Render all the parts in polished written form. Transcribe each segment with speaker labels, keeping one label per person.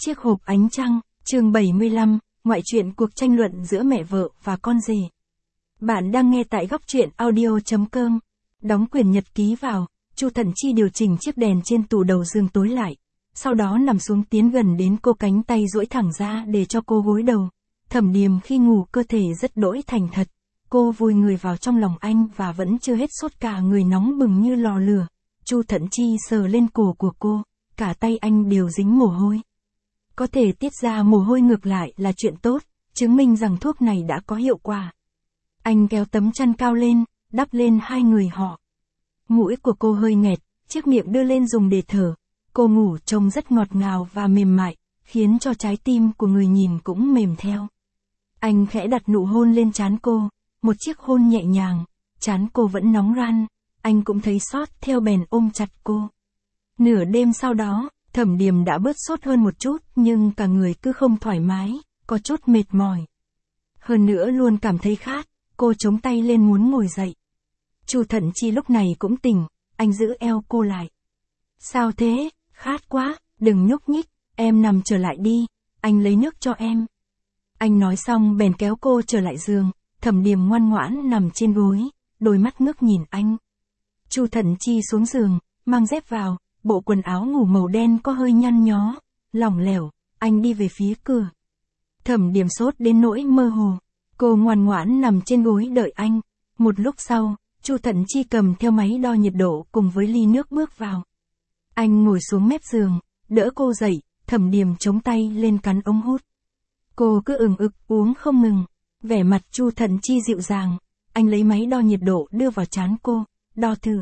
Speaker 1: Chiếc hộp ánh trăng, chương 75, ngoại truyện cuộc tranh luận giữa mẹ vợ và con rể. Bạn đang nghe tại góc truyện audio.com. Đóng quyển nhật ký vào, Chu Thận Chi điều chỉnh chiếc đèn trên tủ đầu giường tối lại. Sau đó nằm xuống tiến gần đến cô, cánh tay duỗi thẳng ra để cho cô gối đầu. Thẩm Điềm khi ngủ cơ thể rất đỗi thành thật. Cô vùi người vào trong lòng anh và vẫn chưa hết sốt, cả người nóng bừng như lò lửa. Chu Thận Chi sờ lên cổ của cô, cả tay anh đều dính mồ hôi. Có thể tiết ra mồ hôi ngược lại là chuyện tốt, chứng minh rằng thuốc này đã có hiệu quả. Anh kéo tấm chăn cao lên, đắp lên hai người họ. Mũi của cô hơi nghẹt, chiếc miệng đưa lên dùng để thở. Cô ngủ trông rất ngọt ngào và mềm mại, khiến cho trái tim của người nhìn cũng mềm theo. Anh khẽ đặt nụ hôn lên trán cô, một chiếc hôn nhẹ nhàng, trán cô vẫn nóng ran, anh cũng thấy xót theo bèn ôm chặt cô. Nửa đêm sau đó, Thẩm Điềm đã bớt sốt hơn một chút, nhưng cả người cứ không thoải mái, có chút mệt mỏi. Hơn nữa luôn cảm thấy khát, cô chống tay lên muốn ngồi dậy. Chu Thận Chi lúc này cũng tỉnh, anh giữ eo cô lại. Sao thế, khát quá, đừng nhúc nhích, em nằm trở lại đi, anh lấy nước cho em. Anh nói xong bèn kéo cô trở lại giường, Thẩm Điềm ngoan ngoãn nằm trên gối, đôi mắt ngước nhìn anh. Chu Thận Chi xuống giường, mang dép vào, bộ quần áo ngủ màu đen có hơi nhăn nhó, lỏng lẻo, anh đi về phía cửa. Thẩm Điềm sốt đến nỗi mơ hồ, cô ngoan ngoãn nằm trên gối đợi anh. Một lúc sau, Chu Thận Chi cầm theo máy đo nhiệt độ cùng với ly nước bước vào. Anh ngồi xuống mép giường, đỡ cô dậy, Thẩm Điềm chống tay lên cắn ống hút. Cô cứ ừng ực uống không ngừng, vẻ mặt Chu Thận Chi dịu dàng, anh lấy máy đo nhiệt độ đưa vào trán cô, đo thử.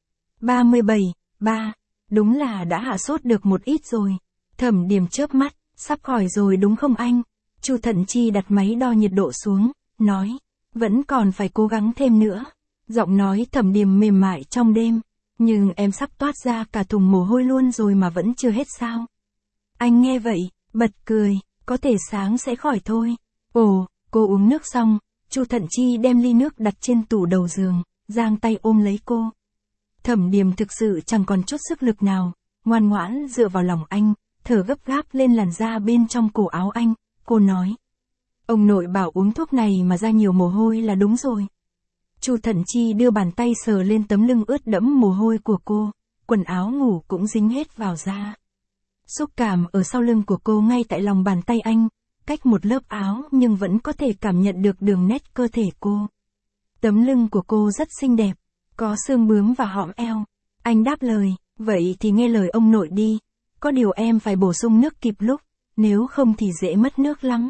Speaker 1: 37,3, đúng là đã hạ sốt được một ít rồi. Thẩm Điềm chớp mắt, sắp khỏi rồi đúng không anh? Chu Thận Chi đặt máy đo nhiệt độ xuống, nói, vẫn còn phải cố gắng thêm nữa. Giọng nói Thẩm Điềm mềm mại trong đêm, nhưng em sắp toát ra cả thùng mồ hôi luôn rồi mà vẫn chưa hết sao? Anh nghe vậy, bật cười, có thể sáng sẽ khỏi thôi. Ồ, cô uống nước xong, Chu Thận Chi đem ly nước đặt trên tủ đầu giường, giang tay ôm lấy cô. Thẩm Điềm thực sự chẳng còn chút sức lực nào, ngoan ngoãn dựa vào lòng anh, thở gấp gáp lên làn da bên trong cổ áo anh, cô nói. Ông nội bảo uống thuốc này mà ra nhiều mồ hôi là đúng rồi. Chu Thận Chi đưa bàn tay sờ lên tấm lưng ướt đẫm mồ hôi của cô, quần áo ngủ cũng dính hết vào da. Xúc cảm ở sau lưng của cô ngay tại lòng bàn tay anh, cách một lớp áo nhưng vẫn có thể cảm nhận được đường nét cơ thể cô. Tấm lưng của cô rất xinh đẹp, có xương bướm và hõm eo. Anh đáp lời, vậy thì nghe lời ông nội đi, có điều em phải bổ sung nước kịp lúc, nếu không thì dễ mất nước lắm.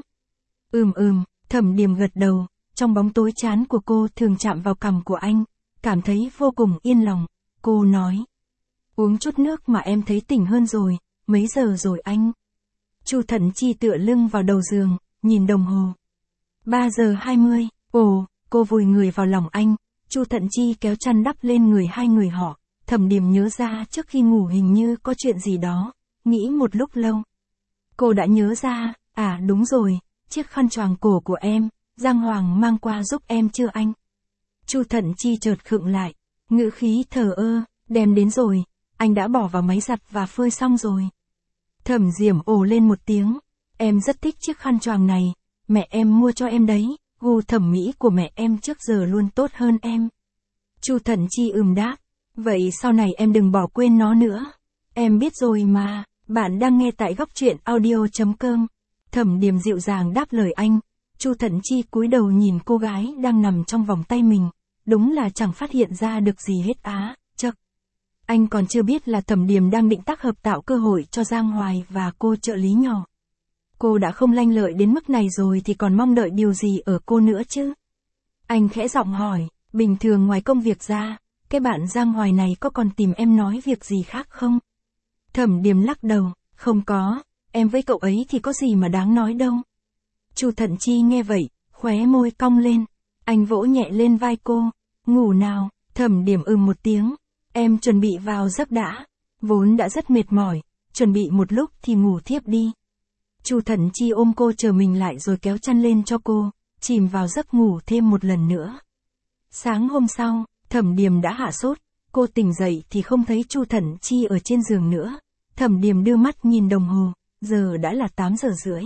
Speaker 1: Thẩm Điềm gật đầu, trong bóng tối trán của cô thường chạm vào cằm của anh, cảm thấy vô cùng yên lòng, cô nói. Uống chút nước mà em thấy tỉnh hơn rồi, mấy giờ rồi anh? Chu Thận Chi tựa lưng vào đầu giường, nhìn đồng hồ. 3 giờ 20, ồ, cô vùi người vào lòng anh. Chu Thận Chi kéo chăn đắp lên người hai người họ, Thẩm Điềm nhớ ra trước khi ngủ hình như có chuyện gì đó, nghĩ một lúc lâu. Cô đã nhớ ra, à đúng rồi, chiếc khăn choàng cổ của em, Giang Hoàng mang qua giúp em chưa anh? Chu Thận Chi chợt khựng lại, ngữ khí thờ ơ, đem đến rồi, anh đã bỏ vào máy giặt và phơi xong rồi. Thẩm Diễm ồ lên một tiếng, em rất thích chiếc khăn choàng này, mẹ em mua cho em đấy. Gu thẩm mỹ của mẹ em trước giờ luôn tốt hơn em. Chu Thận Chi đáp, vậy sau này em đừng bỏ quên nó nữa. Em biết rồi mà, bạn đang nghe tại góc truyện audio.com. Thẩm Điềm dịu dàng đáp lời anh. Chu Thận Chi cúi đầu nhìn cô gái đang nằm trong vòng tay mình, đúng là chẳng phát hiện ra được gì hết á, chậc. Anh còn chưa biết là Thẩm Điềm đang định tác hợp tạo cơ hội cho Giang Hoài và cô trợ lý nhỏ. Cô đã không lanh lợi đến mức này rồi thì còn mong đợi điều gì ở cô nữa chứ? Anh khẽ giọng hỏi, bình thường ngoài công việc ra, cái bạn Giang Hoài này có còn tìm em nói việc gì khác không? Thẩm Điềm lắc đầu, không có, em với cậu ấy thì có gì mà đáng nói đâu. Chu Thận Chi nghe vậy, khóe môi cong lên, anh vỗ nhẹ lên vai cô, ngủ nào. Thẩm Điềm một tiếng, em chuẩn bị vào giấc đã, vốn đã rất mệt mỏi, chuẩn bị một lúc thì ngủ thiếp đi. Chu Thận Chi ôm cô chờ mình lại rồi kéo chăn lên cho cô, chìm vào giấc ngủ thêm một lần nữa. Sáng hôm sau, Thẩm Điềm đã hạ sốt, cô tỉnh dậy thì không thấy Chu Thận Chi ở trên giường nữa. Thẩm Điềm đưa mắt nhìn đồng hồ, giờ đã là 8 giờ rưỡi.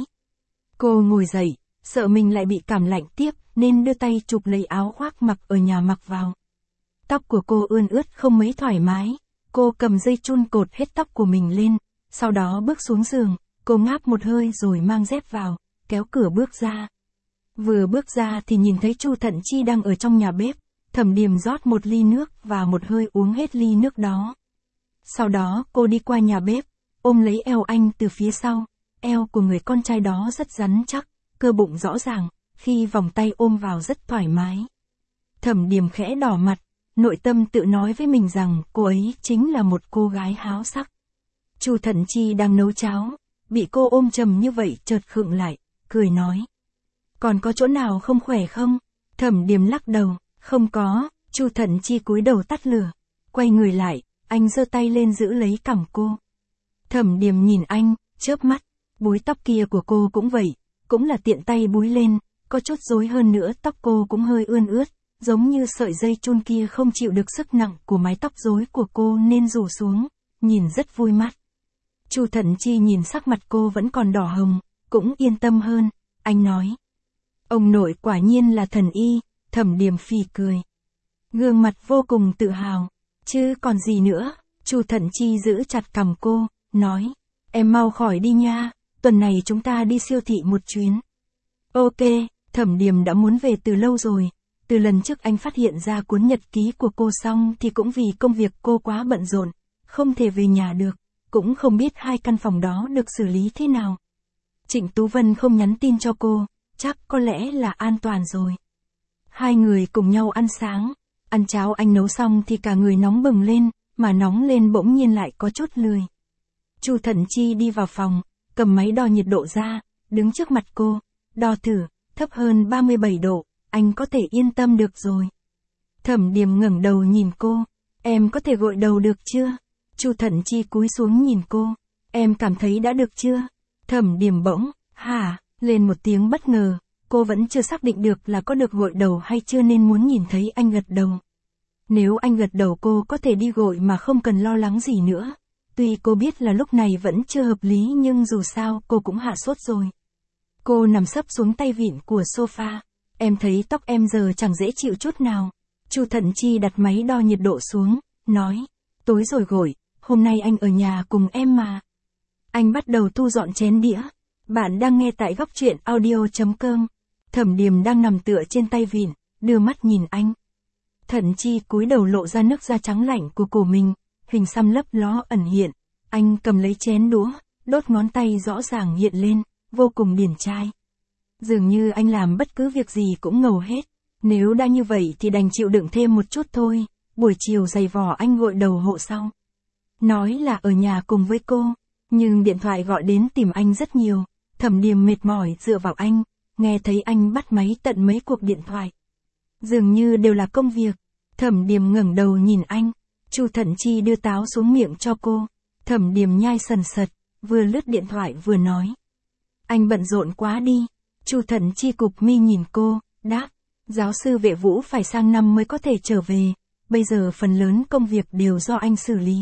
Speaker 1: Cô ngồi dậy, sợ mình lại bị cảm lạnh tiếp, nên đưa tay chụp lấy áo khoác mặc ở nhà mặc vào. Tóc của cô ươn ướt không mấy thoải mái, cô cầm dây chun cột hết tóc của mình lên, sau đó bước xuống giường, cô ngáp một hơi rồi mang dép vào, kéo cửa bước ra. Vừa bước ra thì nhìn thấy Chu Thận Chi đang ở trong nhà bếp, Thẩm Điềm rót một ly nước và một hơi uống hết ly nước đó. Sau đó cô đi qua nhà bếp, ôm lấy eo anh từ phía sau, eo của người con trai đó rất rắn chắc, cơ bụng rõ ràng, khi vòng tay ôm vào rất thoải mái. Thẩm Điềm khẽ đỏ mặt, nội tâm tự nói với mình rằng cô ấy chính là một cô gái háo sắc. Chu Thận Chi đang nấu cháo, bị cô ôm chầm như vậy chợt khựng lại, cười nói. Còn có chỗ nào không khỏe không? Thẩm Điềm lắc đầu, không có. Chu Thận Chi cúi đầu tắt lửa, quay người lại, anh giơ tay lên giữ lấy cằm cô. Thẩm Điềm nhìn anh, chớp mắt, búi tóc kia của cô cũng vậy, cũng là tiện tay búi lên, có chút rối hơn nữa tóc cô cũng hơi ươn ướt, giống như sợi dây chun kia không chịu được sức nặng của mái tóc rối của cô nên rủ xuống, nhìn rất vui mắt. Chu Thận Chi nhìn sắc mặt cô vẫn còn đỏ hồng, cũng yên tâm hơn, anh nói. Ông nội quả nhiên là thần y. Thẩm Điềm phì cười. Gương mặt vô cùng tự hào. Chứ còn gì nữa. Chu Thận Chi giữ chặt cằm cô, nói. Em mau khỏi đi nha, tuần này chúng ta đi siêu thị một chuyến. Ok, Thẩm Điềm đã muốn về từ lâu rồi. Từ lần trước anh phát hiện ra cuốn nhật ký của cô xong thì cũng vì công việc cô quá bận rộn, không thể về nhà được, cũng không biết hai căn phòng đó được xử lý thế nào. Trịnh Tú Vân không nhắn tin cho cô, chắc có lẽ là an toàn rồi. Hai người cùng nhau ăn sáng, ăn cháo anh nấu xong thì cả người nóng bừng lên, mà nóng lên bỗng nhiên lại có chút lười. Chu Thận Chi đi vào phòng, cầm máy đo nhiệt độ ra, đứng trước mặt cô, đo thử, thấp hơn 37 độ, anh có thể yên tâm được rồi. Thẩm Điềm ngẩng đầu nhìn cô, em có thể gội đầu được chưa? Chu Thận Chi cúi xuống nhìn cô, em cảm thấy đã được chưa? Thẩm Điềm bỗng, hả, lên một tiếng bất ngờ. Cô vẫn chưa xác định được là có được gội đầu hay chưa nên muốn nhìn thấy anh gật đầu. Nếu anh gật đầu cô có thể đi gội mà không cần lo lắng gì nữa. Tuy cô biết là lúc này vẫn chưa hợp lý nhưng dù sao cô cũng hạ sốt rồi. Cô nằm sấp xuống tay vịn của sofa. Em thấy tóc em giờ chẳng dễ chịu chút nào. Chu Thận Chi đặt máy đo nhiệt độ xuống, nói. Tối rồi gội, hôm nay anh ở nhà cùng em mà. Anh bắt đầu thu dọn chén đĩa. Bạn đang nghe tại góc truyện audio.com. Thẩm Điềm đang nằm tựa trên tay vịn, đưa mắt nhìn anh. Thận Chi cúi đầu lộ ra nước da trắng lạnh của cổ mình, hình xăm lấp ló ẩn hiện. Anh cầm lấy chén đũa, đốt ngón tay rõ ràng hiện lên, vô cùng điển trai. Dường như anh làm bất cứ việc gì cũng ngầu hết. Nếu đã như vậy thì đành chịu đựng thêm một chút thôi, buổi chiều giày vò anh gội đầu hộ sau. Nói là ở nhà cùng với cô, nhưng điện thoại gọi đến tìm anh rất nhiều. Thẩm Điềm mệt mỏi dựa vào anh, nghe thấy anh bắt máy tận mấy cuộc điện thoại. Dường như đều là công việc. Thẩm Điềm ngẩng đầu nhìn anh. Chu Thận Chi đưa táo xuống miệng cho cô. Thẩm Điềm nhai sần sật, vừa lướt điện thoại vừa nói. Anh bận rộn quá đi. Chu Thận Chi cụp mi nhìn cô, đáp. Giáo sư Vệ Vũ phải sang năm mới có thể trở về. Bây giờ phần lớn công việc đều do anh xử lý.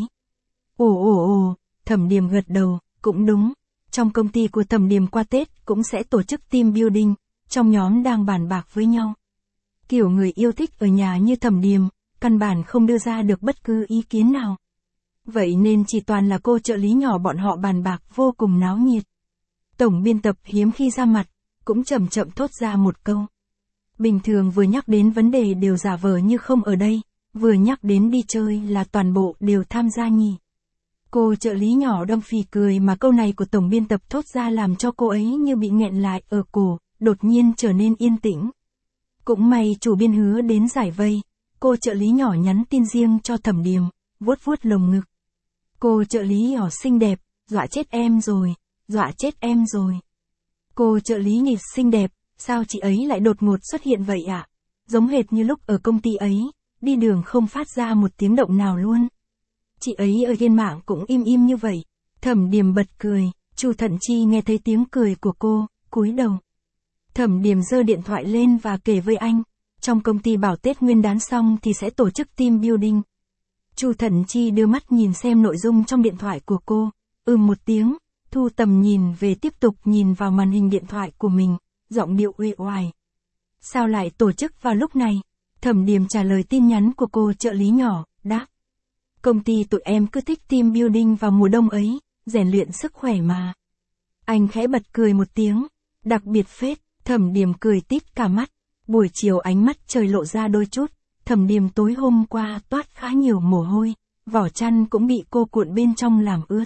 Speaker 1: Ồ, Thẩm Điềm gật đầu, cũng đúng. Trong công ty của Thẩm Điềm qua Tết cũng sẽ tổ chức team building, trong nhóm đang bàn bạc với nhau. Kiểu người yêu thích ở nhà như Thẩm Điềm, căn bản không đưa ra được bất cứ ý kiến nào. Vậy nên chỉ toàn là cô trợ lý nhỏ bọn họ bàn bạc vô cùng náo nhiệt. Tổng biên tập hiếm khi ra mặt, cũng chậm chậm thốt ra một câu. Bình thường vừa nhắc đến vấn đề đều giả vờ như không ở đây, vừa nhắc đến đi chơi là toàn bộ đều tham gia nhỉ. Cô trợ lý nhỏ đâm phì cười mà câu này của tổng biên tập thốt ra làm cho cô ấy như bị nghẹn lại ở cổ, đột nhiên trở nên yên tĩnh. Cũng may chủ biên hứa đến giải vây, cô trợ lý nhỏ nhắn tin riêng cho Thẩm Điềm, vuốt vuốt lồng ngực. Cô trợ lý nhỏ xinh đẹp, dọa chết em rồi, dọa chết em rồi. Cô trợ lý nhịt xinh đẹp, sao chị ấy lại đột ngột xuất hiện vậy ạ? Giống hệt như lúc ở công ty ấy, đi đường không phát ra một tiếng động nào luôn. Chị ấy ở trên mạng cũng im im như vậy. Thẩm Điềm bật cười, Chu Thận Chi nghe thấy tiếng cười của cô, cúi đầu. Thẩm Điềm giơ điện thoại lên và kể với anh, trong công ty bảo Tết Nguyên đán xong thì sẽ tổ chức team building. Chu Thận Chi đưa mắt nhìn xem nội dung trong điện thoại của cô, một tiếng, thu tầm nhìn về tiếp tục nhìn vào màn hình điện thoại của mình, giọng điệu uể oải. Sao lại tổ chức vào lúc này? Thẩm Điềm trả lời tin nhắn của cô trợ lý nhỏ, đáp. Công ty tụi em cứ thích team building vào mùa đông ấy, rèn luyện sức khỏe mà. Anh khẽ bật cười một tiếng, đặc biệt phết, Thẩm Điềm cười tít cả mắt. Buổi chiều ánh mắt trời lộ ra đôi chút, Thẩm Điềm tối hôm qua toát khá nhiều mồ hôi, vỏ chăn cũng bị cô cuộn bên trong làm ướt.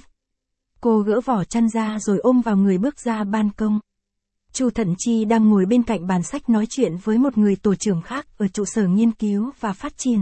Speaker 1: Cô gỡ vỏ chăn ra rồi ôm vào người bước ra ban công. Chu Thận Chi đang ngồi bên cạnh bàn sách nói chuyện với một người tổ trưởng khác ở trụ sở nghiên cứu và phát triển.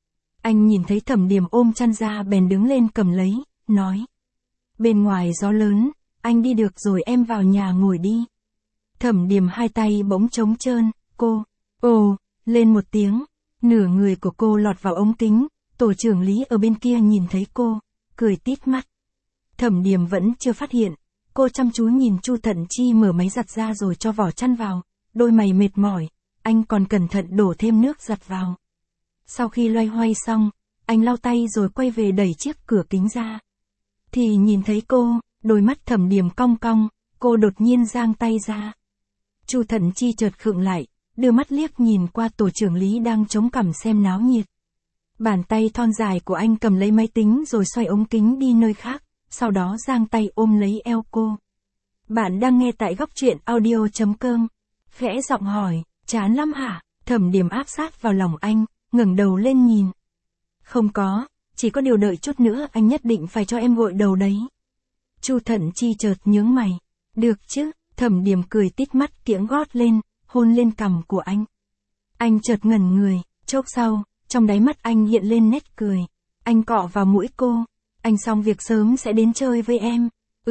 Speaker 1: Anh nhìn thấy Thẩm Điềm ôm chăn ra bèn đứng lên cầm lấy, nói. Bên ngoài gió lớn, anh đi được rồi em vào nhà ngồi đi. Thẩm Điềm hai tay bỗng trống trơn, cô, ồ, lên một tiếng, nửa người của cô lọt vào ống kính, tổ trưởng Lý ở bên kia nhìn thấy cô, cười tít mắt. Thẩm Điềm vẫn chưa phát hiện, cô chăm chú nhìn Chu Thận Chi mở máy giặt ra rồi cho vỏ chăn vào, đôi mày mệt mỏi, anh còn cẩn thận đổ thêm nước giặt vào. Sau khi loay hoay xong, anh lau tay rồi quay về đẩy chiếc cửa kính ra. Thì nhìn thấy cô, đôi mắt Thẩm Điềm cong cong, cô đột nhiên giang tay ra. Chu Thận Chi chợt khựng lại, đưa mắt liếc nhìn qua tổ trưởng Lý đang chống cằm xem náo nhiệt. Bàn tay thon dài của anh cầm lấy máy tính rồi xoay ống kính đi nơi khác, sau đó giang tay ôm lấy eo cô. Bạn đang nghe tại góc truyện audio.com. Khẽ giọng hỏi, chán lắm hả? Thẩm Điềm áp sát vào lòng anh, ngẩng đầu lên nhìn. Không có, chỉ có điều đợi chút nữa anh nhất định phải cho em gội đầu đấy. Chu Thận Chi chợt nhướng mày. Được chứ, Thẩm Điềm cười tít mắt kiễng gót lên, hôn lên cằm của anh. Anh chợt ngẩn người, chốc sau, trong đáy mắt anh hiện lên nét cười. Anh cọ vào mũi cô. Anh xong việc sớm sẽ đến chơi với em.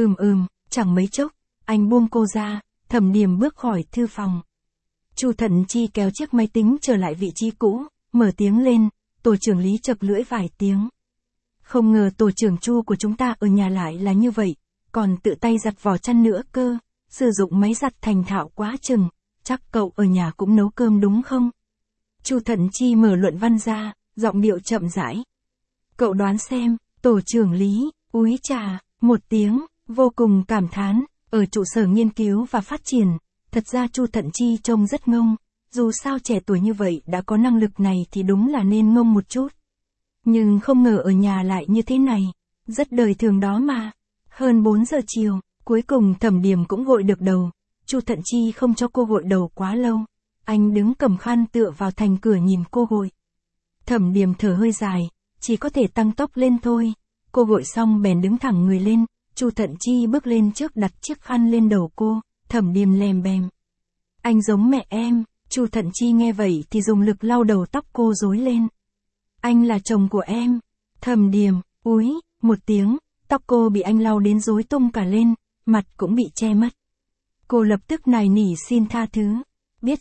Speaker 1: Chẳng mấy chốc, anh buông cô ra, Thẩm Điềm bước khỏi thư phòng. Chu Thận Chi kéo chiếc máy tính trở lại vị trí cũ, mở tiếng lên, tổ trưởng Lý chập lưỡi vài tiếng. Không ngờ tổ trưởng Chu của chúng ta ở nhà lại là như vậy, còn tự tay giặt vỏ chăn nữa cơ, sử dụng máy giặt thành thạo quá chừng, chắc cậu ở nhà cũng nấu cơm đúng không? Chu Thận Chi mở luận văn ra, giọng điệu chậm rãi. Cậu đoán xem, tổ trưởng Lý, úi chà, một tiếng, vô cùng cảm thán, ở trụ sở nghiên cứu và phát triển, thật ra Chu Thận Chi trông rất ngông, dù sao trẻ tuổi như vậy đã có năng lực này thì đúng là nên ngông một chút. Nhưng không ngờ ở nhà lại như thế này, rất đời thường đó mà. Hơn 4 giờ chiều, cuối cùng Thẩm Điềm cũng gội được đầu, Chu Thận Chi không cho cô gội đầu quá lâu. Anh đứng cầm khăn tựa vào thành cửa nhìn cô gội. Thẩm Điềm thở hơi dài, chỉ có thể tăng tốc lên thôi. Cô gội xong bèn đứng thẳng người lên, Chu Thận Chi bước lên trước đặt chiếc khăn lên đầu cô, Thẩm Điềm lèm bèm. Anh giống mẹ em, Chu Thận Chi nghe vậy thì dùng lực lau đầu tóc cô rối lên. Anh là chồng của em. Thẩm Điềm, úi, một tiếng, tóc cô bị anh lau đến rối tung cả lên, mặt cũng bị che mất. Cô lập tức nài nỉ xin tha thứ. Biết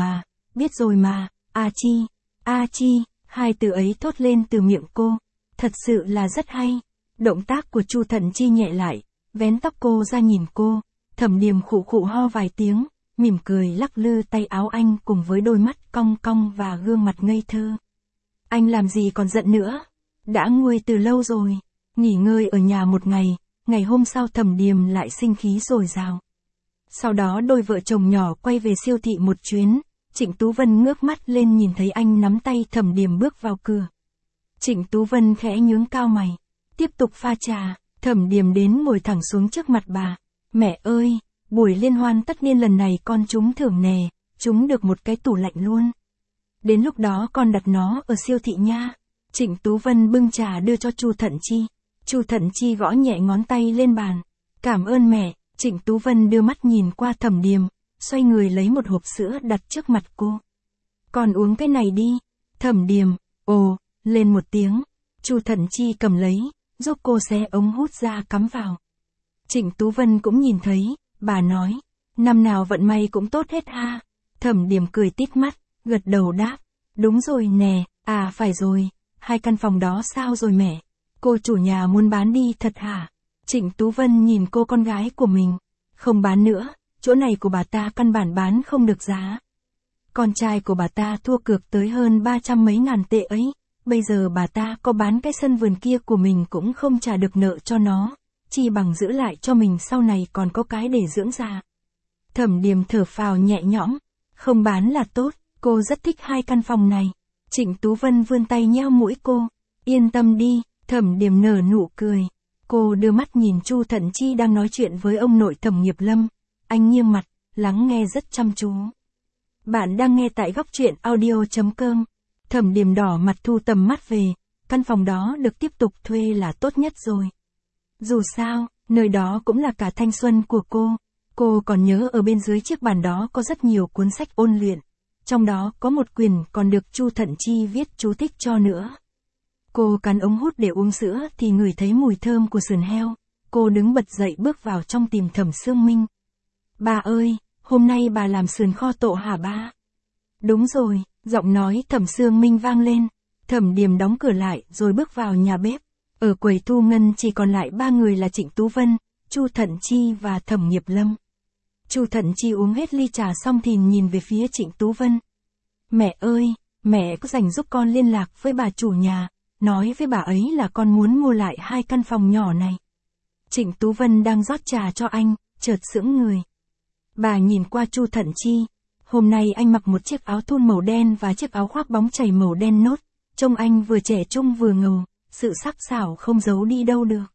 Speaker 1: rồi mà, A Chi, hai từ ấy thốt lên từ miệng cô. Thật sự là rất hay. Động tác của Chu Thận Chi nhẹ lại, vén tóc cô ra nhìn cô. Thẩm Điềm khụ khụ ho vài tiếng, mỉm cười lắc lư tay áo anh cùng với đôi mắt cong cong và gương mặt ngây thơ. Anh làm gì còn giận nữa? Đã nguôi từ lâu rồi. Nghỉ ngơi ở nhà một ngày, ngày hôm sau Thẩm Điềm lại sinh khí dồi dào. Sau đó đôi vợ chồng nhỏ quay về siêu thị một chuyến, Trịnh Tú Vân ngước mắt lên nhìn thấy anh nắm tay Thẩm Điềm bước vào cửa. Trịnh Tú Vân khẽ nhướng cao mày, tiếp tục pha trà, Thẩm Điềm đến ngồi thẳng xuống trước mặt bà. Mẹ ơi, buổi liên hoan tất niên lần này con trúng thưởng nè, trúng được một cái tủ lạnh luôn. Đến lúc đó con đặt nó ở siêu thị nha. Trịnh Tú Vân bưng trà đưa cho Chu Thận Chi. Chu Thận Chi gõ nhẹ ngón tay lên bàn. Cảm ơn mẹ. Trịnh Tú Vân đưa mắt nhìn qua Thẩm Điềm, xoay người lấy một hộp sữa đặt trước mặt cô. Con uống cái này đi. Thẩm Điềm, ồ, lên một tiếng. Chu Thận Chi cầm lấy, giúp cô xé ống hút ra cắm vào. Trịnh Tú Vân cũng nhìn thấy, bà nói, năm nào vận may cũng tốt hết ha. Thẩm Điềm cười tít mắt, gật đầu đáp, đúng rồi nè, à phải rồi, 2 căn phòng đó sao rồi mẹ? Cô chủ nhà muốn bán đi thật hả? Trịnh Tú Vân nhìn cô con gái của mình, không bán nữa, chỗ này của bà ta căn bản bán không được giá. Con trai của bà ta thua cược tới hơn 300 mấy ngàn tệ ấy, bây giờ bà ta có bán cái sân vườn kia của mình cũng không trả được nợ cho nó. chi bằng giữ lại cho mình sau này còn có cái để dưỡng già. Thẩm Điềm thở phào nhẹ nhõm, không bán là tốt, cô rất thích 2 căn phòng này. Trịnh Tú Vân vươn tay nheo mũi cô, yên tâm đi, Thẩm Điềm nở nụ cười. Cô đưa mắt nhìn Chu Thận Chi đang nói chuyện với ông nội Thẩm Nghiệp Lâm, anh nghiêm mặt, lắng nghe rất chăm chú. Bạn đang nghe tại góc truyện audio.com. Thẩm Điềm đỏ mặt thu tầm mắt về, căn phòng đó được tiếp tục thuê là tốt nhất rồi. Dù sao, nơi đó cũng là cả thanh xuân của cô còn nhớ ở bên dưới chiếc bàn đó có rất nhiều cuốn sách ôn luyện, trong đó có một quyển còn được Chu Thận Chi viết chú thích cho nữa. Cô cắn ống hút để uống sữa thì ngửi thấy mùi thơm của sườn heo, cô đứng bật dậy bước vào trong tìm Thẩm Sương Minh. Bà ơi, hôm nay bà làm sườn kho tộ hả ba? Đúng rồi, giọng nói Thẩm Sương Minh vang lên. Thẩm Điềm đóng cửa lại rồi bước vào nhà bếp. Ở quầy thu ngân chỉ còn lại 3 người là Trịnh Tú Vân, Chu Thận Chi và Thẩm Nghiệp Lâm. Chu Thận Chi uống hết ly trà xong thì nhìn về phía Trịnh Tú Vân. Mẹ ơi, mẹ có rảnh giúp con liên lạc với bà chủ nhà, nói với bà ấy là con muốn mua lại 2 căn phòng nhỏ này. Trịnh Tú Vân đang rót trà cho anh, chợt sững người. Bà nhìn qua Chu Thận Chi. Hôm nay anh mặc một chiếc áo thun màu đen và chiếc áo khoác bóng chảy màu đen nốt. Trông anh vừa trẻ trung vừa ngầu, sự sắc sảo không giấu đi đâu được.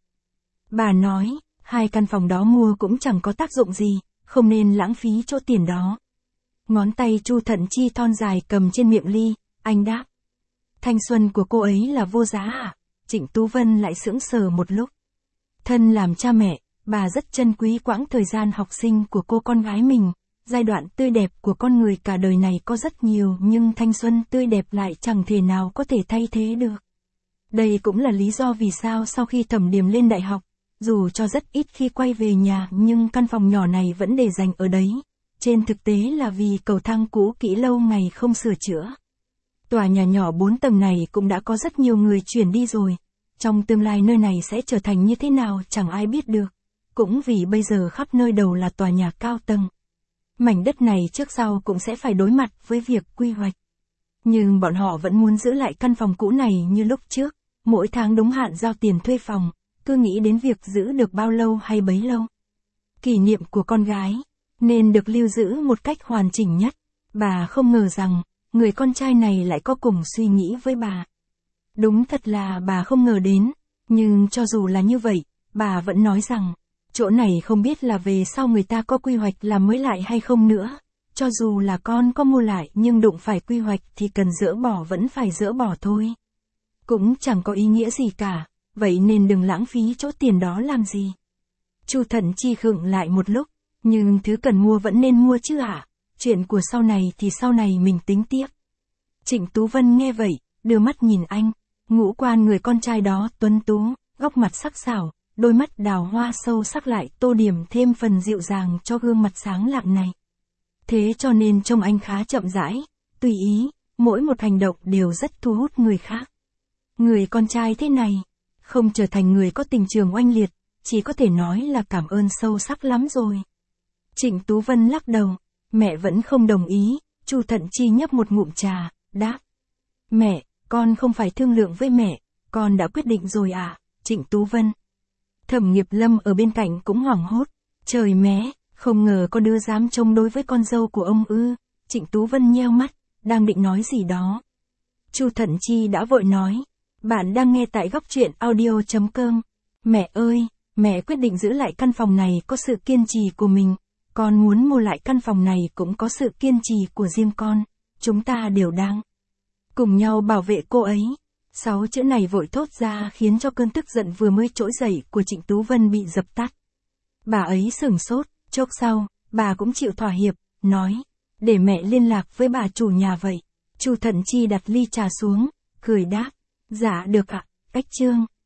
Speaker 1: Bà nói, 2 căn phòng đó mua cũng chẳng có tác dụng gì, không nên lãng phí chỗ tiền đó. Ngón tay Chu Thận Chi thon dài cầm trên miệng ly, anh đáp. Thanh xuân của cô ấy là vô giá à? Trịnh Tú Vân lại sững sờ một lúc. Thân làm cha mẹ, bà rất trân quý quãng thời gian học sinh của cô con gái mình. Giai đoạn tươi đẹp của con người cả đời này có rất nhiều nhưng thanh xuân tươi đẹp lại chẳng thể nào có thể thay thế được. Đây cũng là lý do vì sao sau khi Thẩm Điềm lên đại học, dù cho rất ít khi quay về nhà nhưng căn phòng nhỏ này vẫn để dành ở đấy. Trên thực tế là vì cầu thang cũ kỹ lâu ngày không sửa chữa. Tòa nhà nhỏ 4 tầng này cũng đã có rất nhiều người chuyển đi rồi. Trong tương lai nơi này sẽ trở thành như thế nào chẳng ai biết được. Cũng vì bây giờ khắp nơi đầu là tòa nhà cao tầng. Mảnh đất này trước sau cũng sẽ phải đối mặt với việc quy hoạch. Nhưng bọn họ vẫn muốn giữ lại căn phòng cũ này như lúc trước, mỗi tháng đúng hạn giao tiền thuê phòng, cứ nghĩ đến việc giữ được bao lâu hay bấy lâu. Kỷ niệm của con gái, nên được lưu giữ một cách hoàn chỉnh nhất. Bà không ngờ rằng, người con trai này lại có cùng suy nghĩ với bà. Đúng thật là bà không ngờ đến, nhưng cho dù là như vậy, bà vẫn nói rằng, chỗ này không biết là về sau người ta có quy hoạch làm mới lại hay không nữa. Cho dù là con có mua lại nhưng đụng phải quy hoạch thì cần dỡ bỏ vẫn phải dỡ bỏ thôi. Cũng chẳng có ý nghĩa gì cả, vậy nên đừng lãng phí chỗ tiền đó làm gì. Chu Thận Chi khựng lại một lúc, nhưng thứ cần mua vẫn nên mua chứ ạ. Chuyện của sau này thì sau này mình tính tiếp. Trịnh Tú Vân nghe vậy, đưa mắt nhìn anh, ngũ quan người con trai đó tuấn tú, góc mặt sắc sảo, đôi mắt đào hoa sâu sắc lại tô điểm thêm phần dịu dàng cho gương mặt sáng lạng này. Thế cho nên trông anh khá chậm rãi, tùy ý, mỗi một hành động đều rất thu hút người khác. Người con trai thế này, không trở thành người có tình trường oanh liệt, chỉ có thể nói là cảm ơn sâu sắc lắm rồi. Trịnh Tú Vân lắc đầu, mẹ vẫn không đồng ý. Chu Thận Chi nhấp một ngụm trà, đáp. Mẹ, con không phải thương lượng với mẹ, con đã quyết định rồi à, Trịnh Tú Vân. Thẩm Nghiệp Lâm ở bên cạnh cũng hoảng hốt, trời mé, không ngờ có đứa dám chống đối với con dâu của ông ư. Trịnh Tú Vân nheo mắt, đang định nói gì đó. Chu Thận Chi đã vội nói, bạn đang nghe tại góc truyện audio.com. Mẹ ơi, mẹ quyết định giữ lại căn phòng này có sự kiên trì của mình. Con muốn mua lại căn phòng này cũng có sự kiên trì của riêng con. Chúng ta đều đang cùng nhau bảo vệ cô ấy. 6 chữ này vội thốt ra khiến cho cơn tức giận vừa mới trỗi dậy của Trịnh Tú Vân bị dập tắt. Bà ấy sửng sốt, chốc sau, bà cũng chịu thỏa hiệp, nói, để mẹ liên lạc với bà chủ nhà vậy. Chu Thận Chi đặt ly trà xuống, cười đáp, dạ được ạ, Cách Chương.